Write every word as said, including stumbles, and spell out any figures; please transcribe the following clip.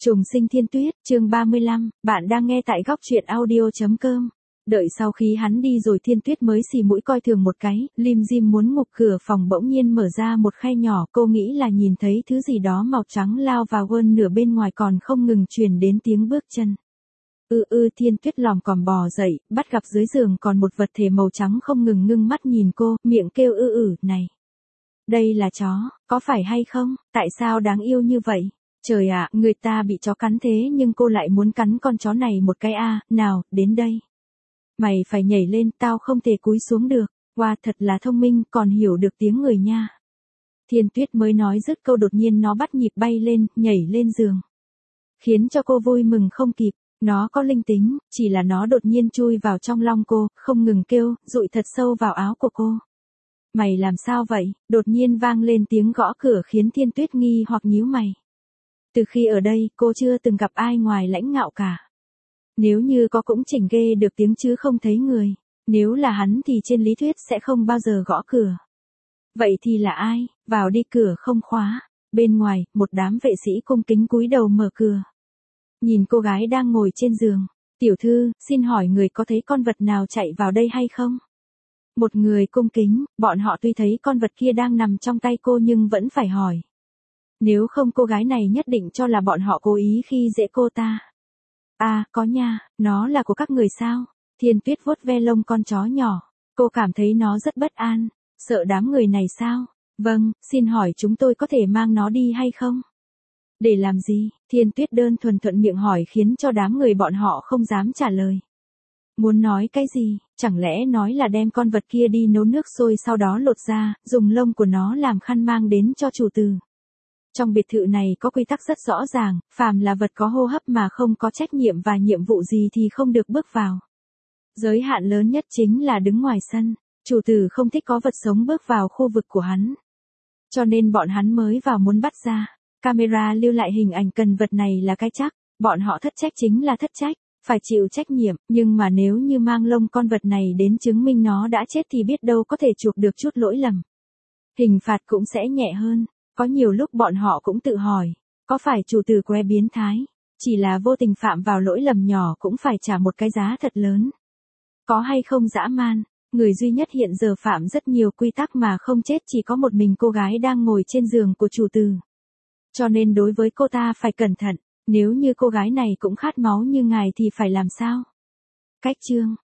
Trùng sinh thiên tuyết, chương ba mươi lăm, bạn đang nghe tại góc truyện audio chấm com. Đợi sau khi hắn đi rồi thiên tuyết mới xì mũi coi thường một cái, lim dim muốn ngục cửa phòng bỗng nhiên mở ra một khe nhỏ, cô nghĩ là nhìn thấy thứ gì đó màu trắng lao vào hơn nửa bên ngoài còn không ngừng truyền đến tiếng bước chân. Ư ư thiên tuyết lòm còm bò dậy, bắt gặp dưới giường còn một vật thể màu trắng không ngừng ngưng mắt nhìn cô, miệng kêu ư ử, này. Đây là chó, có phải hay không, tại sao đáng yêu như vậy? Trời ạ, người ta bị chó cắn thế nhưng cô lại muốn cắn con chó này một cái a, à, nào, đến đây. Mày phải nhảy lên, tao không thể cúi xuống được, wow, thật là thông minh, còn hiểu được tiếng người nha. Thiên tuyết mới nói dứt câu đột nhiên nó bắt nhịp bay lên, nhảy lên giường. Khiến cho cô vui mừng không kịp, nó có linh tính, chỉ là nó đột nhiên chui vào trong lòng cô, không ngừng kêu, dụi thật sâu vào áo của cô. Mày làm sao vậy? Đột nhiên vang lên tiếng gõ cửa khiến thiên tuyết nghi hoặc nhíu mày. Từ khi ở đây, cô chưa từng gặp ai ngoài Lãnh Ngạo cả. Nếu như có cũng chỉnh ghê được tiếng chứ không thấy người. Nếu là hắn thì trên lý thuyết sẽ không bao giờ gõ cửa. Vậy thì là ai? Vào đi, cửa không khóa. Bên ngoài, một đám vệ sĩ cung kính cúi đầu mở cửa. Nhìn cô gái đang ngồi trên giường. Tiểu thư, xin hỏi người có thấy con vật nào chạy vào đây hay không? Một người cung kính, bọn họ tuy thấy con vật kia đang nằm trong tay cô nhưng vẫn phải hỏi. Nếu không cô gái này nhất định cho là bọn họ cố ý khi dễ cô ta. À, có nha, nó là của các người sao? Thiên tuyết vuốt ve lông con chó nhỏ. Cô cảm thấy nó rất bất an. Sợ đám người này sao? Vâng, xin hỏi chúng tôi có thể mang nó đi hay không? Để làm gì? Thiên tuyết đơn thuần thuận miệng hỏi khiến cho đám người bọn họ không dám trả lời. Muốn nói cái gì? Chẳng lẽ nói là đem con vật kia đi nấu nước sôi sau đó lột ra, dùng lông của nó làm khăn mang đến cho chủ tử. Trong biệt thự này có quy tắc rất rõ ràng, phàm là vật có hô hấp mà không có trách nhiệm và nhiệm vụ gì thì không được bước vào. Giới hạn lớn nhất chính là đứng ngoài sân, chủ tử không thích có vật sống bước vào khu vực của hắn. Cho nên bọn hắn mới vào muốn bắt ra. Camera lưu lại hình ảnh cần vật này là cái chắc, bọn họ thất trách chính là thất trách, phải chịu trách nhiệm, nhưng mà nếu như mang lông con vật này đến chứng minh nó đã chết thì biết đâu có thể chuộc được chút lỗi lầm. Hình phạt cũng sẽ nhẹ hơn. Có nhiều lúc bọn họ cũng tự hỏi, có phải chủ tử que biến thái, chỉ là vô tình phạm vào lỗi lầm nhỏ cũng phải trả một cái giá thật lớn. Có hay không dã man, người duy nhất hiện giờ phạm rất nhiều quy tắc mà không chết chỉ có một mình cô gái đang ngồi trên giường của chủ tử. Cho nên đối với cô ta phải cẩn thận, nếu như cô gái này cũng khát máu như ngài thì phải làm sao? Cách chương,